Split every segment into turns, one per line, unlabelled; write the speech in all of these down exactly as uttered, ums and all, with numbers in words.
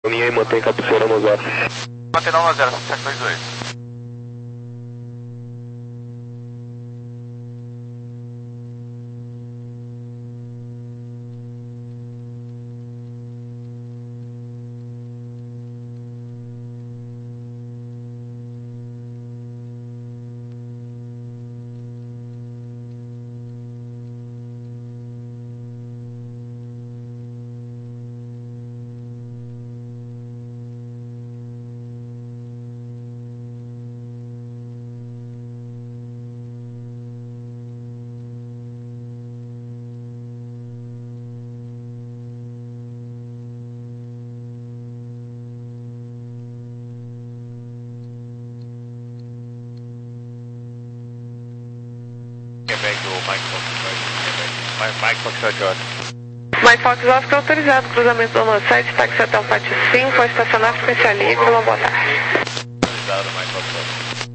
Linha e mantém cabeceira no zero.
Mantém no zero, sete dois dois. Quebec do Mike Fox, Mike Fox George.
Mike Fox Oscar autorizado, cruzamento do Loma sete, táxi até o Pátio cinco, pode estacionar, frequência livre, uma boa tarde.
Autorizado, Mike Fox Oscar.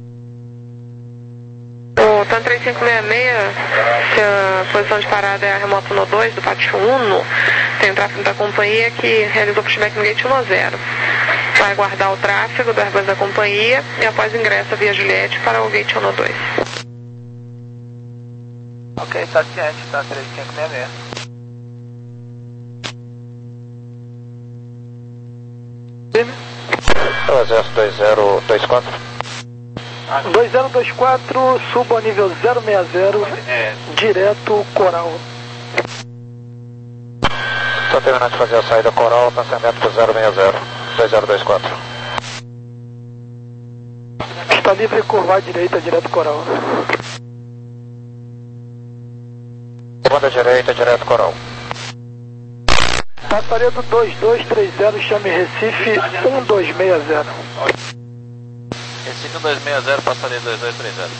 O TAN três cinco seis seis, se a posição de parada é a remoto no dois do Pátio um, tem o tráfego da companhia que realizou pushback no gate um zero. Vai aguardar o tráfego do Airbus da companhia e após ingressa via Juliette para o gate um dois.
Ok, tá ciente, tá três cinco seis seis.
Exército dois zero dois quatro.
dois zero dois quatro, suba ao nível zero seis zero,
É.
direto Coral.
Estou terminando de fazer a saída Coral, passamento para zero seis zero, dois zero dois quatro.
Está livre curvar à direita, direto Coral.
Segunda direita, direto Coral.
Passaredo dois dois três zero, chame Recife um dois seis zero.
Recife um dois seis zero, passaria dois dois três zero.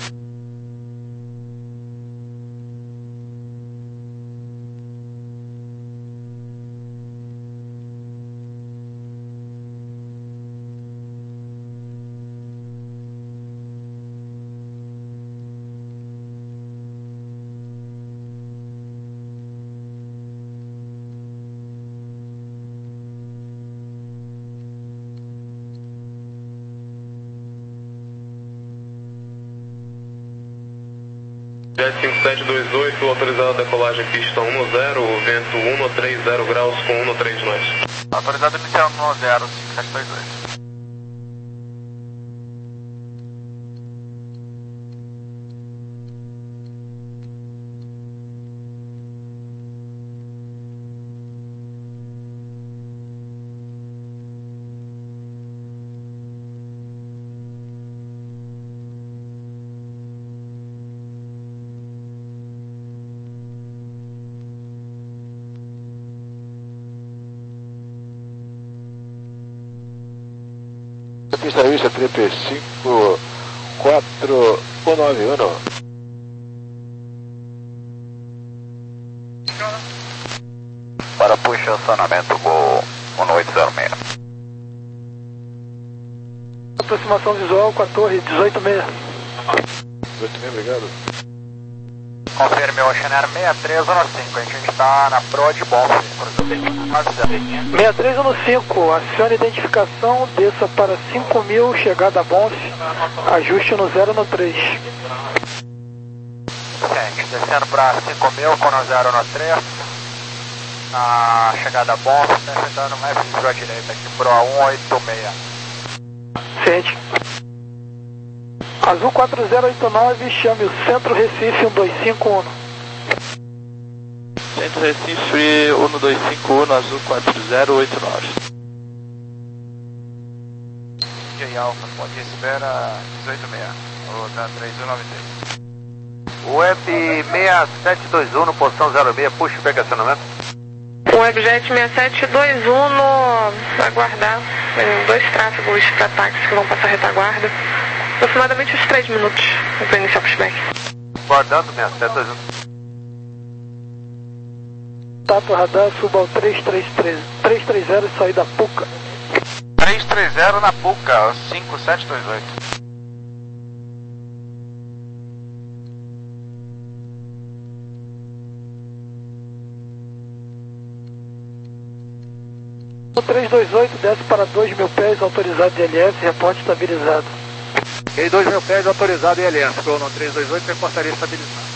Jet cinco sete dois oito, autorizado a decolagem pista um zero, vento um três zero graus com um três nós.
Autorizado inicial um zero, cinco sete dois dois.
Pista vista trinta e cinco quatro um nove um.
Para posicionamento Gol um oito zero seis.
Aproximação visual com a torre dezoito seis.
dezoito seis, obrigado.
Confirme o Ocean Air seis três um cinco, a gente está na Pro de Bonfim.
seis três um cinco, acione identificação, desça para cinco mil, chegada a Bonf, ajuste no zero no três.
Gente, descendo para cinco mil com no zero no três. Na chegada a Bonfim, está enfrentando mais à direita aqui, Pro um oito seis.
Ciente. Azul quatro zero oito nove, chame o Centro Recife um dois cinco um.
Centro Recife um dois cinco um, Azul quatro zero oito nove.
J Alpha, pode espera dezoito seis, ou da três um nove três. Web seis sete dois um, posição zero seis, puxa o acionamento.
Webjet seis sete dois um, no aguardar, tem dois tráfegos para táxi que vão passar retaguarda. Aproximadamente uns três minutos para iniciar o pushback.
Guardando seis sete dois um.
Tato radar, suba ao três três três, três três zero e saída Puca.
três três zero na Puca, cinco sete dois oito.
O três dois oito desce para dois mil pés, autorizado de L S, reporte estabilizado.
Ok, dois mil pés, autorizado em L S, Gol no três dois oito, reportaria estabilizado.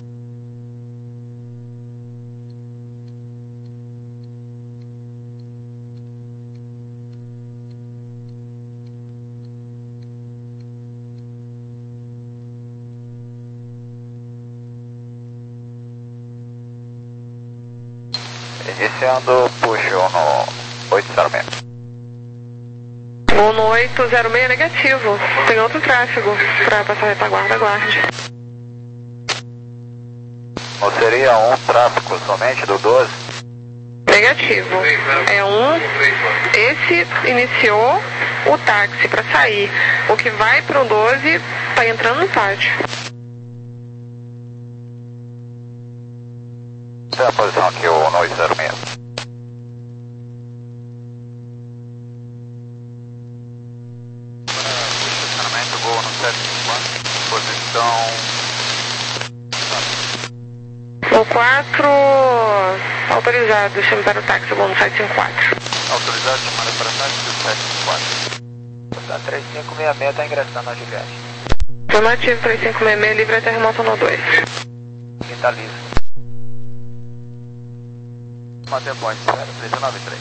Iniciando push no oito zero seis.
no oito zero seis negativo. Tem outro tráfego para passar a retaguarda, aguarde.
Não seria um tráfego somente do doze?
Negativo. É um. Esse iniciou o táxi para sair. O que vai para o doze está entrando no pátio.
Tem a posição aqui, o oito zero seis. Posicionamento, Gol no sete cinco quatro. Posição...
O quatro autorizado, chame para o táxi, Gol no sete cinco quatro.
Autorizado, chamada para o táxi do sete cinco quatro. A três cinco seis seis está ingressando na gigante.
Afirmativo, três cinco seis seis, livre até remoto no dois.
Quinta livre. Manter point, três nove três.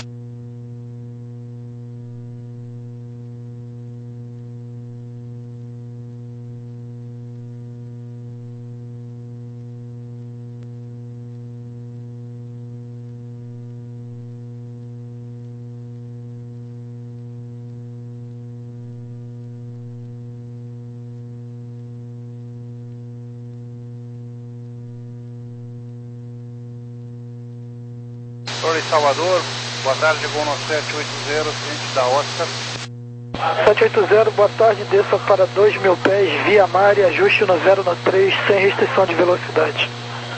Torre Salvador, boa tarde, Gol no sete oito zero, frente da Oscar.
sete oito zero, boa tarde, desça para dois mil pés, via mar e ajuste no zero no três, sem restrição de velocidade.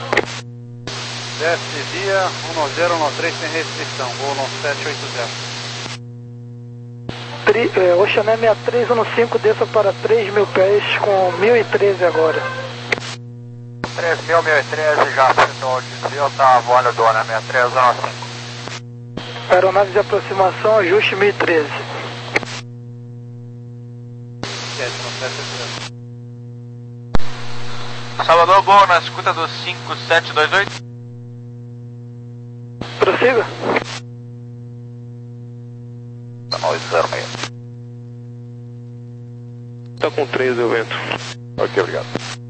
Desce via um zero no três, sem restrição, Gol no sete oito zero.
Tri, é, Oceané sessenta e três um cinco, desça para três mil pés com mil e treze agora.
três mil, mil e treze, já acertou o desvio, tá voando dona, sessenta e três um cinco.
Aeronave de aproximação, ajuste mil e treze.
Salvador, Gol na escuta do cinco sete dois oito.
Prossiga.
oito zero seis.
Tá com três, eu vento.
Ok, obrigado.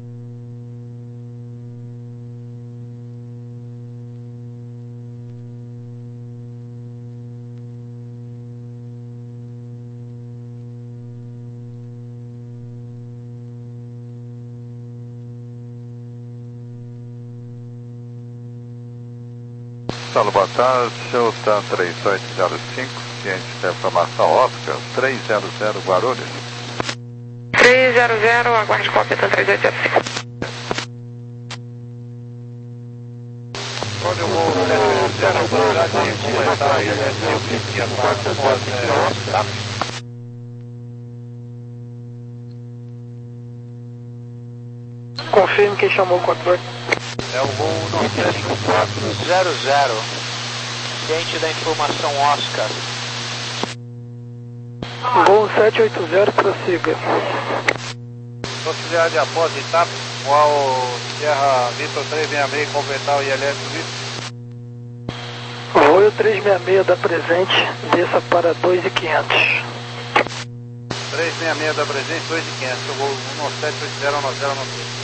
Saulo, boa tarde, seu TAM três oito zero cinco, ciente da informação Oscar, três zero zero Guarulhos.
três zero zero, aguarde cópia, TAM três oito zero cinco.
Onde eu vou, sete oito zero, autoridade de completar a L S, eu fiz que a quarta pode ser.
Confirme quem chamou o controle.
É o Gol no sete cinco quatro zero zero, ciente da informação Oscar.
Gol sete oito zero, prossiga.
Possibilidade após etapa, qual Sierra Vitor três seis seis, completar o I L S do Vitor.
Voo três seis seis da presente, desça para dois mil e quinhentos.
três seis seis da presente, dois mil e quinhentos, eu vou no sete oito zero um zero nove.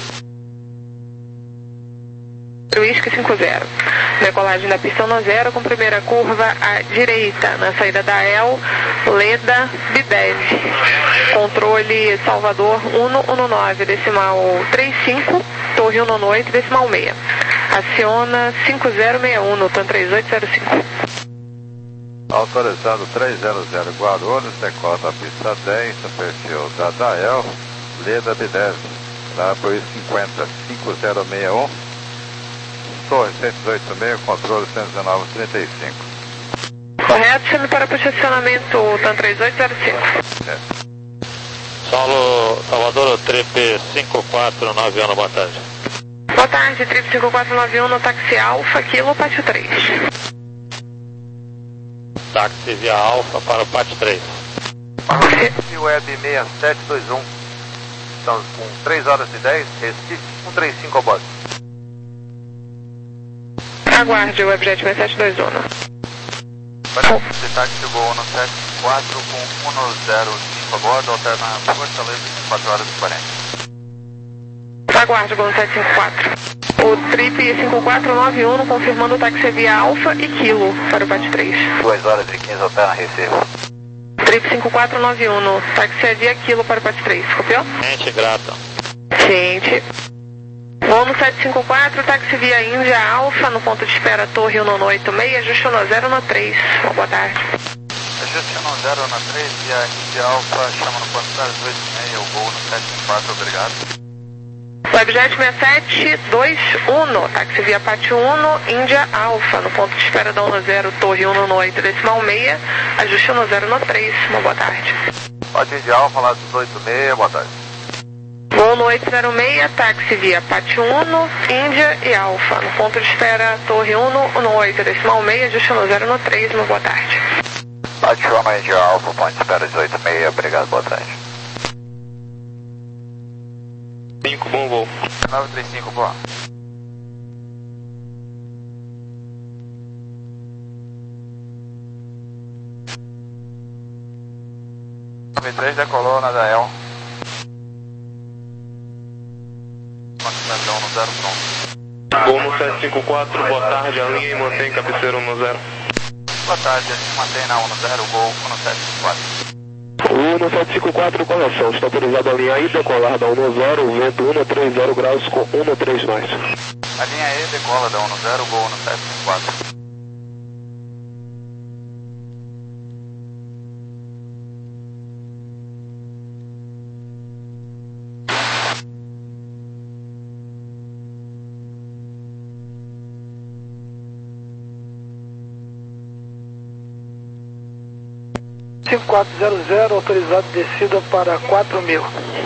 Whisky cinco zero. Decolagem da pista um zero com primeira curva à direita, na saída da E L, Leda, Bidev. Controle Salvador um um nove, decimal trinta e cinco, Torre um oito, decimal seis. Aciona cinco zero seis um no TAM três oito zero cinco.
Autorizado três zero zero Guarulhos, decola da pista dez, no perfil da Dael, Leda Bidev, na P cinquenta, cinco zero seis um. Torre cento e dezoito e meio, controle cento e dezenove trinta e cinco.
Correto, chame para posicionamento TAM três oito zero cinco.
É.
Saulo, Salvador, Trip cinco quatro nove um, boa tarde.
Boa tarde, Trip cinco quatro nove um no táxi Alfa, Kilo, Pátio três.
táxi via Alfa para o P A T três.
Recife Web seis sete dois um. Estamos com três horas e dez, Recife um três cinco ao bordo.
Aguarde o Webjet seis sete dois um.
Esse táxi Gol um sete quatro com um zero cinco a bordo, alterna Fortaleza vinte e quatro horas e quarenta.
Aguarde o Gol sete cinco quatro. O Trip cinco quatro nove um confirmando o táxi via Alfa e Kilo para o P A T três.
duas horas e quinze, alterna Recife.
Trip cinco quatro nove um, táxi via Kilo para o P A T três, copiou?
Gente, grato.
Gente. Voo no sete cinco quatro, táxi via Índia Alfa, no ponto de espera Torre um nove oito seis, ajuste um zero no três. Uma boa tarde.
Ajuste um zero no três, via Índia Alfa, chama no ponto de dois seis, o Gol no sete cinco quatro, obrigado.
Webjet seis sete dois um, táxi via P A T um, Índia Alfa, no ponto de espera da um zero, Torre um nove oito decimal seis, ajuste um zero no três. Uma boa tarde.
Pode Índia Alfa, lá dos oito seis, boa tarde.
Voo no oito zero seis, táxi via P A T um, Índia e Alfa, no ponto de espera Torre um nove oito decimal seis, ajuste um zero no três, uma boa tarde.
P A T um, Índia Alfa, ponto de espera dezoito seis, obrigado, boa tarde.
cinco, bom voo.
nove três cinco, boa. nove três decolou na Dael. Continuação no zero pronto.
Gol no sete cinco quatro, boa tarde, alinha e mantém cabeceira um zero.
Boa tarde, a gente mantém na um zero, Gol um sete cinco quatro.
um sete cinco quatro, correção. Está autorizado a alinhar e decolar da um zero, vento um três zero graus com um três nós.
A linha E decola da um zero, Gol um sete cinco quatro.
cinco quatro zero zero, autorizado descida para quatro mil.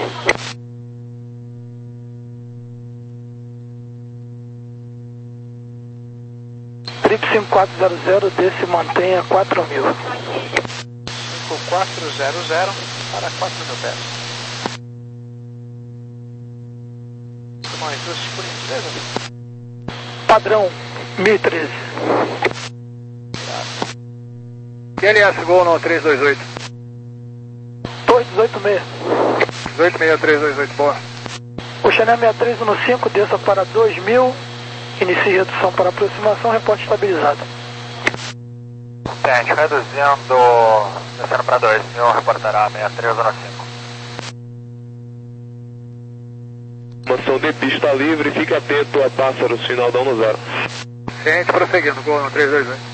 Trip cinco quatro zero zero, desce e mantenha quatro mil.
cinco quatro zero zero para quatro mil pés. Tomar ajuste por gentileza.
Padrão mil e treze.
Q L S Gol no três dois oito.
dois dezoito seis.
dezoito seis três dois oito, boa.
O Chanel sessenta e três no cinco, desça para dois mil. Inicie redução para aproximação, reporte estabilizado.
Tente, reduzindo, descendo para dois mil, reportará sessenta e três no cinco.
Mansão de pista livre, fique atento a pássaros, final da um zero.
Ciente, prosseguindo, Gol no três dois oito.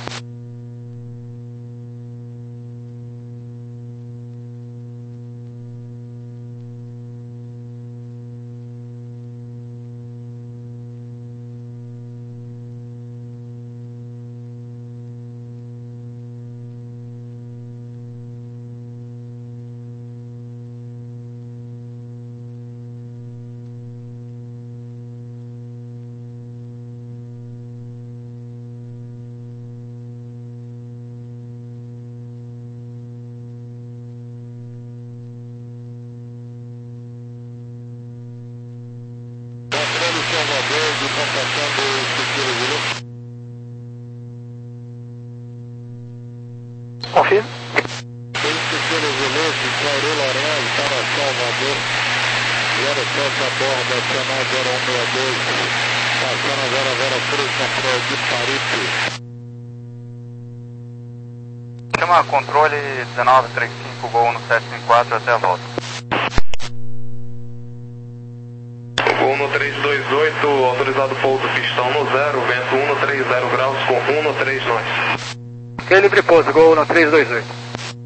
Confirme.
Pequeno Veloso, Claudio Lourenço, para Salvador, zero sete a bordo, Channel zero um seis dois, passando zero zero três na Praia de Paripe.
Chama controle dezenove trinta e cinco, Gol no sete cinco quatro, até a volta.
Gol no três dois oito, autorizado pouso pistão no zero, vento um três zero graus com um três nós.
Que livre pouso, Gol no três dois oito.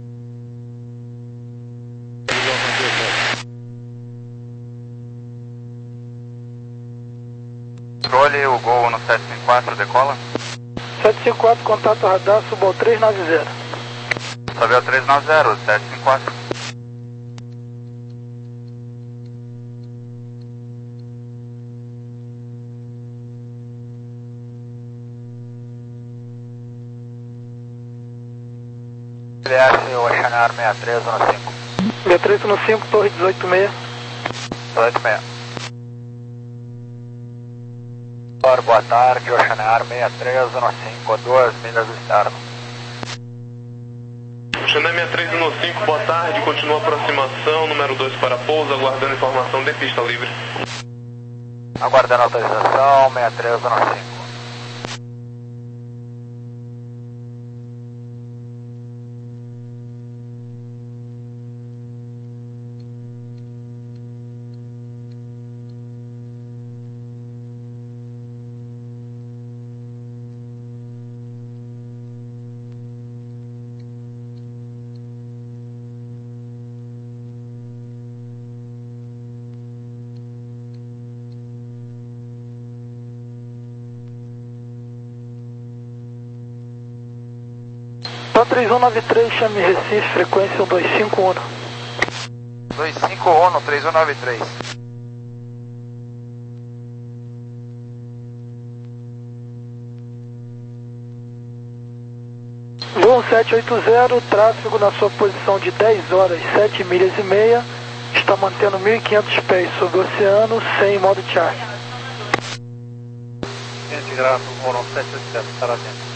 Controle, o Gol no sete cinco quatro, decola.
sete cinco quatro, contato radar, suba ao três nove zero.
Sobe ao três nove zero, sete cinco quatro. Juliette, Oceanar sessenta e três um cinco.
sessenta e três um cinco, torre dezoito seis.
dezoito seis. Boa tarde, Oceanar sessenta e três um cinco, duas milhas externo.
Oceanar sessenta e três um cinco, boa tarde, continua a aproximação, número dois para pouso, aguardando informação de pista livre.
Aguardando autorização, sessenta e três um cinco.
três um nove três, chame Recife, frequência dois cinco um.
dois cinco um, três um nove três.
Voo sete oito zero, tráfego na sua posição de dez horas, sete milhas e meia, está mantendo mil e quinhentos pés sobre o oceano, sem modo charge.
quinhentos graus, voo sete oito zero, estará dentro.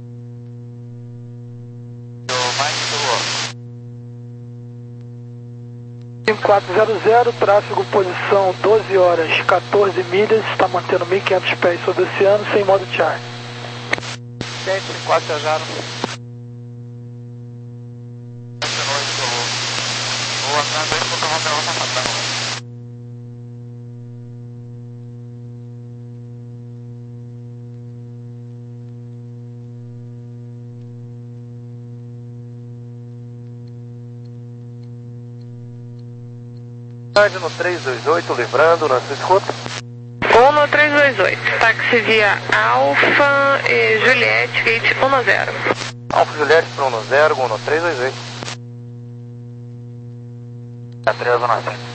cinco quatro zero zero, tráfego posição doze horas, quatorze milhas, está mantendo mil e quinhentos pés sobre o oceano, sem modo charge.
cinco quatro zero zero. No três dois oito, livrando, na sua escuta.
Um no três dois oito, táxi via Alfa e Juliette, gate um zero.
Alfa Juliette para um zero, um no três dois oito. A três um cinco.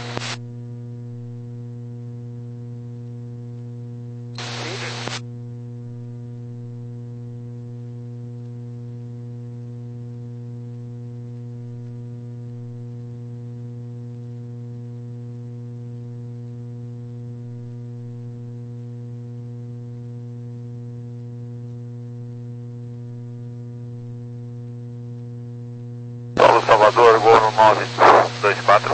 Salvador, gol no nove dois quatro.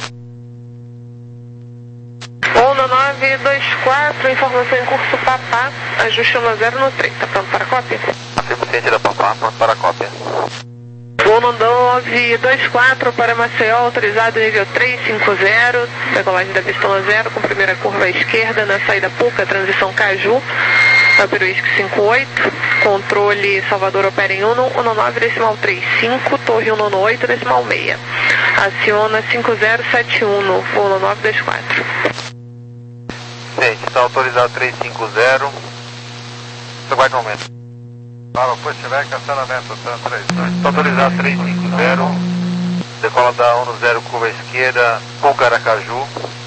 Gol no nove dois quatro, informação em curso Papá, ajuste um zero no três, está pronto para a cópia?
Afirmo ciente da Papá, pronto para a cópia.
Gol no nove dois quatro para Maceió, autorizado nível três cinco zero, decolagem da pista um zero, com primeira curva à esquerda, na saída Puca, transição Caju, Peruísque cinco oito, controle Salvador opera em Uno, um nove decimal três cinco, torre um oito decimal seis. Aciona cinco zero sete um, voo nove dois quatro.
Gente, está autorizado três cinco zero. Você aguarda um momento. Para o pushback, acionamento, três dois. Está autorizado três cinco zero. Decola da um zero, curva à esquerda, Puca Aracaju.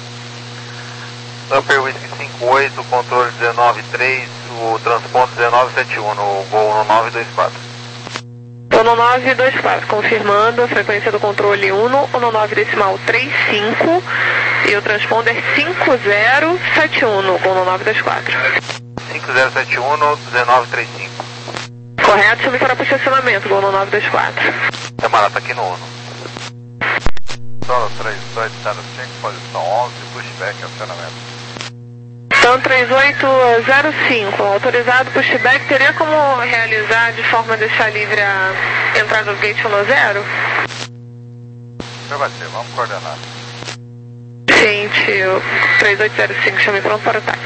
Upper Whisky cinco oito, controle dezenove três, o transponto dezenove sete um, no voo no nove dois quatro.
um nove dois quatro, confirmando a frequência do controle um, um nove decimal três cinco e o transponder cinco zero sete um, no um nove dois quatro.
cinco zero sete um, dezenove trinta e cinco.
Correto, chame para o estacionamento, um nove dois quatro.
Camarada, está aqui no Uno. Solo três dois zero cinco, posição onze, pushback, acionamento.
Então três oito zero cinco, autorizado pushback, teria como realizar de forma a deixar livre a entrada do gate um zero?
Já vai ser, vamos coordenar.
Gente, três oito zero cinco, chame pronto para o táxi.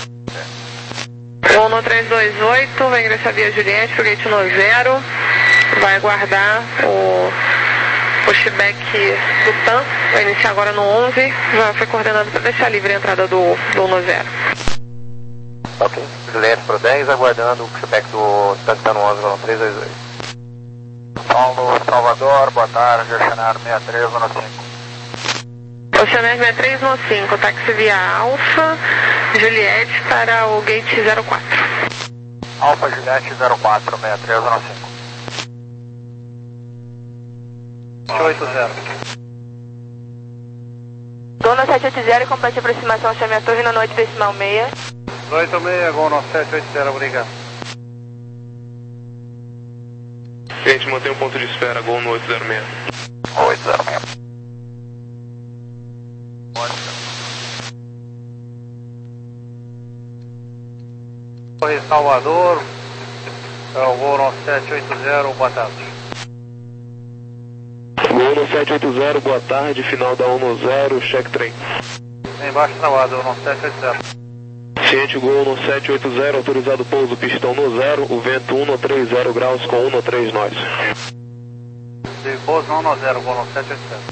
um no três dois oito, vai ingressar via Juliette para o gate um zero, vai aguardar o pushback do T A M, vai iniciar agora no onze, já foi coordenado para deixar livre a entrada do, do um zero.
Ok, Juliette para o dez, aguardando o pushback do T A M que está no onze, no três dois oito. Paulo, Salvador, boa tarde, Oceanar sessenta e três um cinco.
Oceanar sessenta e três um cinco, táxi via Alfa, Juliette para o gate zero quatro.
Alfa Juliette zero quatro, sessenta e três um cinco. oito zero.
Gol sete oito zero, complete aproximação, chame a torre na noite decimal meia.
oito seis, Gol sete oito zero, obrigado.
A gente mantém um ponto de espera, Gol no oito zero seis.
oito zero seis. Torre Salvador, é o Gol sete oito zero, boa tarde.
Gol no sete oito zero, boa tarde, final da um zero, check trem.
Embaixo travado, no sete oito zero.
Ciente, Gol no sete oito zero, autorizado pouso, pistão no zero, o vento um trinta graus com um três nós.
De pouso um zero, Gol no sete oito zero.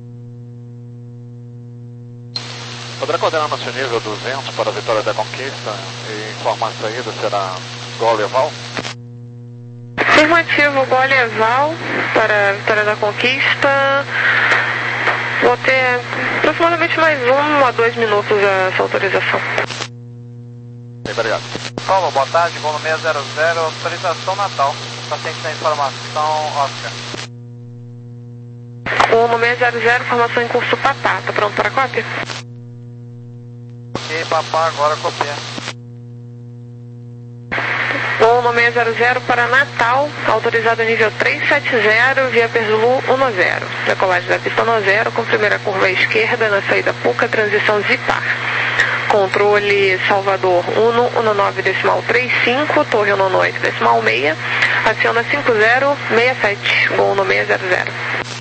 Poderá coordenar nosso nível duzentos para a Vitória da Conquista e informar a saída será Gol Eval?
Afirmativo, Gol Eval para a Vitória da Conquista. Vou ter aproximadamente mais um a dois minutos essa autorização.
Bem, obrigado.
Paulo, boa tarde, Gol no seis zero zero, autorização Natal. Paciente da informação, Oscar.
Gol no seis zero zero, formação em curso Papá. Tá pronto para a cópia?
Ok, Papá, agora copia.
Gol no seis zero zero para Natal, autorizado nível trezentos e setenta, via Perzulu um zero. Decolagem da pista um zero, com primeira curva à esquerda, na saída Puca, transição Zipar. Controle Salvador um um nove decimal trinta e cinco, torre um oito decimal seis, aciona cinco zero seis sete, Gol no seis zero zero.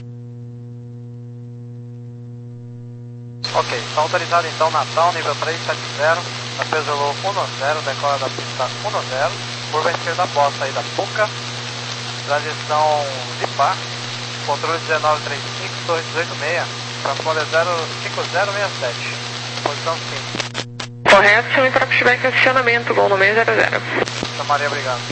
Ok, está autorizado então Natal, nível trezentos e setenta, a Perzulu um zero, decola da pista um zero, curva esquerda após saída Puca, transição Zipar, controle dezenove trinta e cinco, torre dezoito seis, transponder cinco zero seis sete, posição cinco.
Correto, chame para pushback e acionamento, Gol no seis zero zero.
Maria, obrigado.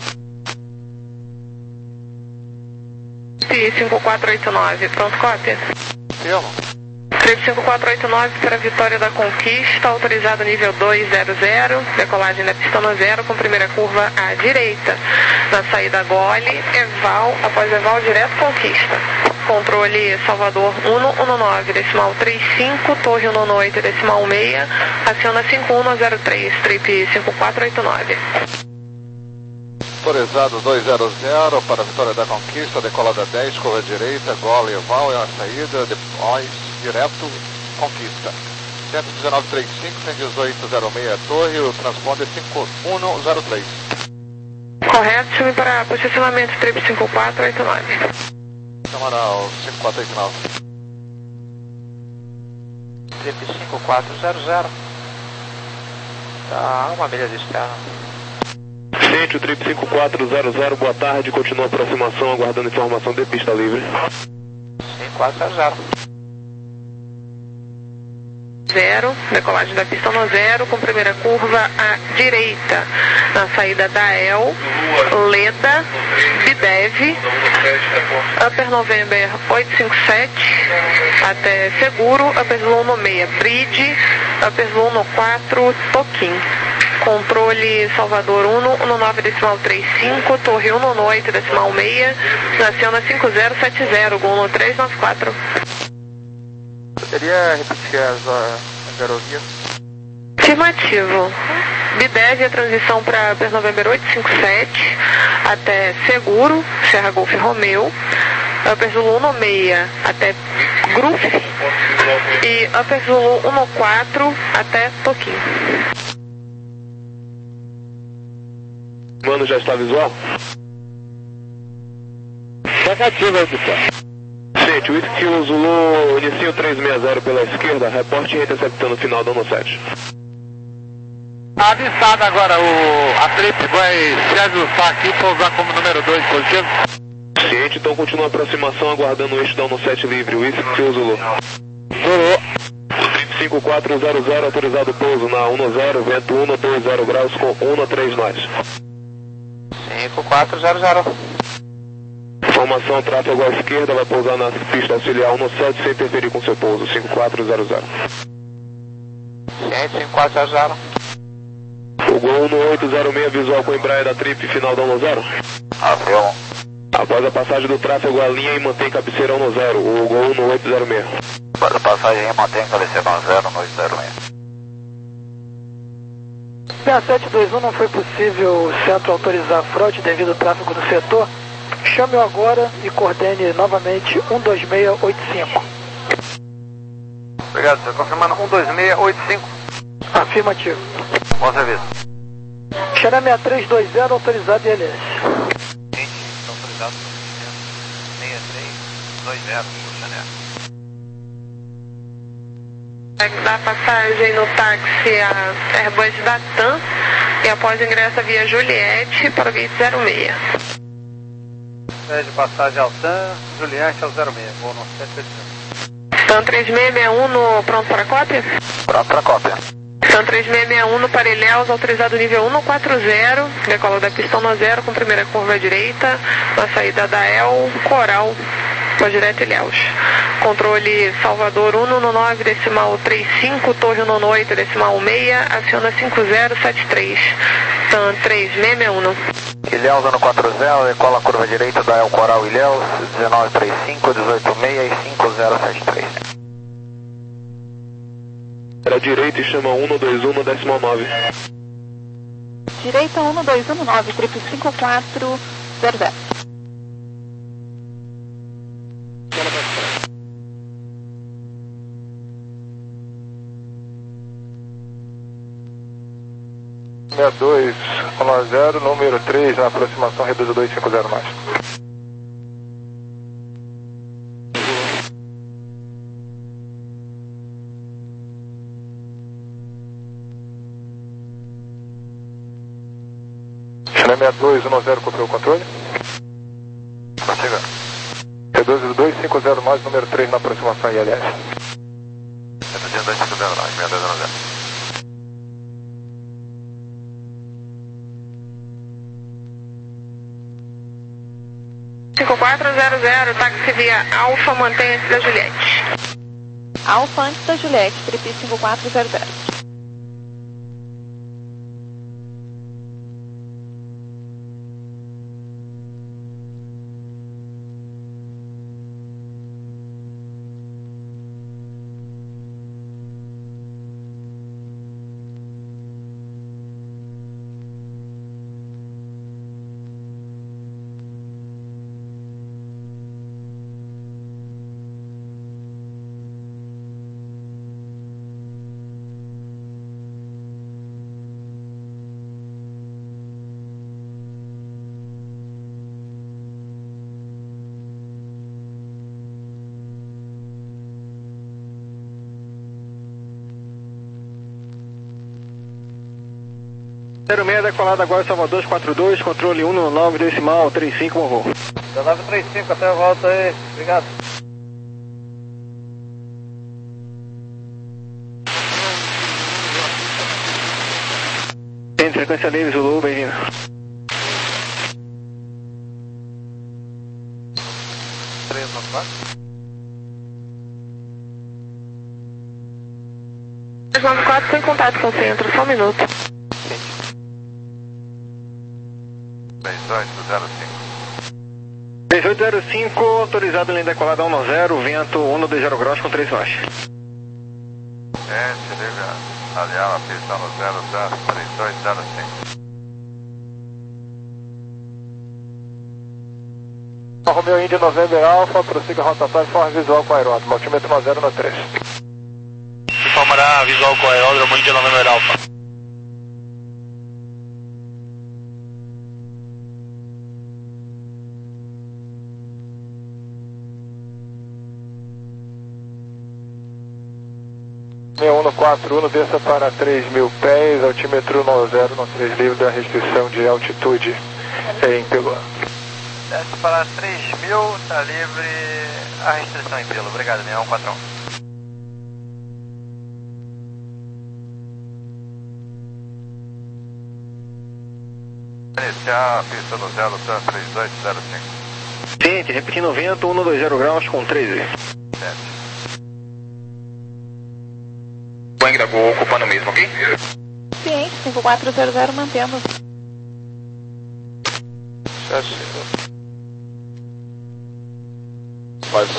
P cinco quatro oito nove, pronto, cópia?
Firmo.
Trip cinco quatro oito nove para a Vitória da Conquista, autorizado nível dois zero zero, decolagem da pista no zero, com primeira curva à direita. Na saída Gole, Eval, após Eval, direto Conquista. Controle Salvador um um nove decimal trinta e cinco, torre um oito decimal seis, aciona cinco um zero três, trip cinco quatro oito nove.
Autorizado dois zero zero para a Vitória da Conquista, decolada dez, curva direita, Gol Eval é a saída, depois direto Conquista. cento e dezenove trinta e cinco, cento e dezoito zero seis, torre, o transponder cinco um zero três.
Correto, chame para posicionamento trip cinco quatro oito nove.
Chamará o cinco quatro oito nove.
Trip cinco quatro zero zero. Tá uma milha de externo.
Ciente, o trip cinco quatro zero zero, boa tarde, continua a aproximação, aguardando informação de pista livre.
cinco quatro zero zero.
Zero, decolagem da pista no zero, com primeira curva à direita. Na saída da El, Leda, Bidev, Upper November oito cinco sete, até Seguro, Upper Zulu no seis, Bridge, Upper Zulu no quatro, Toquim. Controle Salvador um um nove decimal trinta e cinco, torre um oito decimal seis, aciona cinco zero sete zero, Gol no trezentos e noventa e quatro.
Poderia repetir as aerovias?
Afirmativo. Bidev, a transição para Upper November oito cinco sete, até Seguro, Serra Golf Romeu, Upper Zulu um seis até Gruf e Upper Zulu um quatro até Toquim.
Mano, já está visual?
Negativo, edição.
Gente, o Kilo Zulu, inicia o trezentos e sessenta pela esquerda, reporte interceptando o final da um sete.
Avisado agora, o, a trip vai se ajustar aqui para usar como número dois positivo.
Ciente, então continua a aproximação, aguardando o eixo da um sete livre, o Kilo Zulu.
Zulu.
O trip cinco quatro zero zero, autorizado pouso na um zero, vento um dois zero graus com um três nós.
cinco quatro zero zero.
Formação, tráfego à esquerda, vai pousar na pista auxiliar um sete sem interferir com seu pouso, cinco quatro zero zero.
cinco quatro zero zero.
O Gol um oito zero seis, visual com Embraer da trip, final da um zero.
Avião.
Após a passagem do tráfego, alinha e mantém cabeceira um no zero, o Gol no oito zero seis.
Após a passagem, mantém cabeceira um zero no oito zero seis.
seis sete dois um, não foi possível o centro autorizar a frota devido ao tráfego do setor. Chame-o agora e coordene novamente um dois seis oito cinco.
Obrigado, senhor. Confirmando um dois seis oito cinco.
Afirmativo.
Bom serviço.
Xará seis três dois zero, autorizado I L S.
Gente, autorizado seis três dois zero, Xané.
Dá passagem no táxi a Airbus da TAM e após ingressa via Juliette para o gate zero seis.
Pede passagem ao TAM, Juliette ao zero seis, vou no sete oito zero.
TAM três seis seis um no pronto para cópia?
Pronto para cópia.
TAM três seis seis um no Parelheiros, autorizado nível um no quatro zero, decola da pista no zero com primeira curva à direita, na saída da El Coral, para direto Ilhéus. Controle Salvador um no nove, decimal trinta e cinco, Torre um no oito, decimal seis, aciona cinco zero sete três, TAM três seis seis um.
Ilhéus no quatro zero, decola a curva direita da El Coral Ilhéus, dezenove trinta e cinco, dezoito seis e cinco zero sete três.
Era direita e chama um no dois um no decimal nove.
Direita um no dois um no nove, triplo cinco quatro zero zero.
seis dois um zero, número três, na aproximação, reduza dois cinco zero mais. seis dois um zero, copiou o controle?
Consiga.
Reduza dois cinco zero mais, número três, na aproximação I L S.
Reduzindo dois cinco zero mais, seis dois um zero.
cinco quatro zero zero, táxi via Alfa, mantém antes da Juliette.
Alfa antes da Juliette, triplo cinco quatro zero zero.
zero seis, decolado agora, Salvador quatro dois, controle um no nove, decimal trinta e cinco, morro.
nove trinta e cinco, até a volta aí, obrigado.
Tem frequência livre, Zulu, bem-vindo.
três nove quatro.
três nove quatro, tem contato com o centro, só um minuto.
seis oito zero cinco.
seis oito zero cinco, autorizado em decolada um no zero, vento um no dois zero graus com três nós.
É, se liga, aliar a pista no zero zero três oito zero cinco.
Romeo India November Alpha, prossiga rotatório, forma visual com aeródromo, altímetro no zero no três.
Informará visual com aeródromo India November Alpha.
seis um no quatro um, desça para três mil pés, altímetro no zero no três, livre da restrição de altitude em Pelo.
Desce para três mil, está livre a restrição em Pelo. Obrigado, seis um quatro um.
Iniciar a pista no zero três oito zero cinco.
Ciente, repetindo o vento, um no dois zero graus com treze.
Angra, vou ocupando mesmo, ok?
Ciente, cinco quatro zero zero, mantendo.
Certo.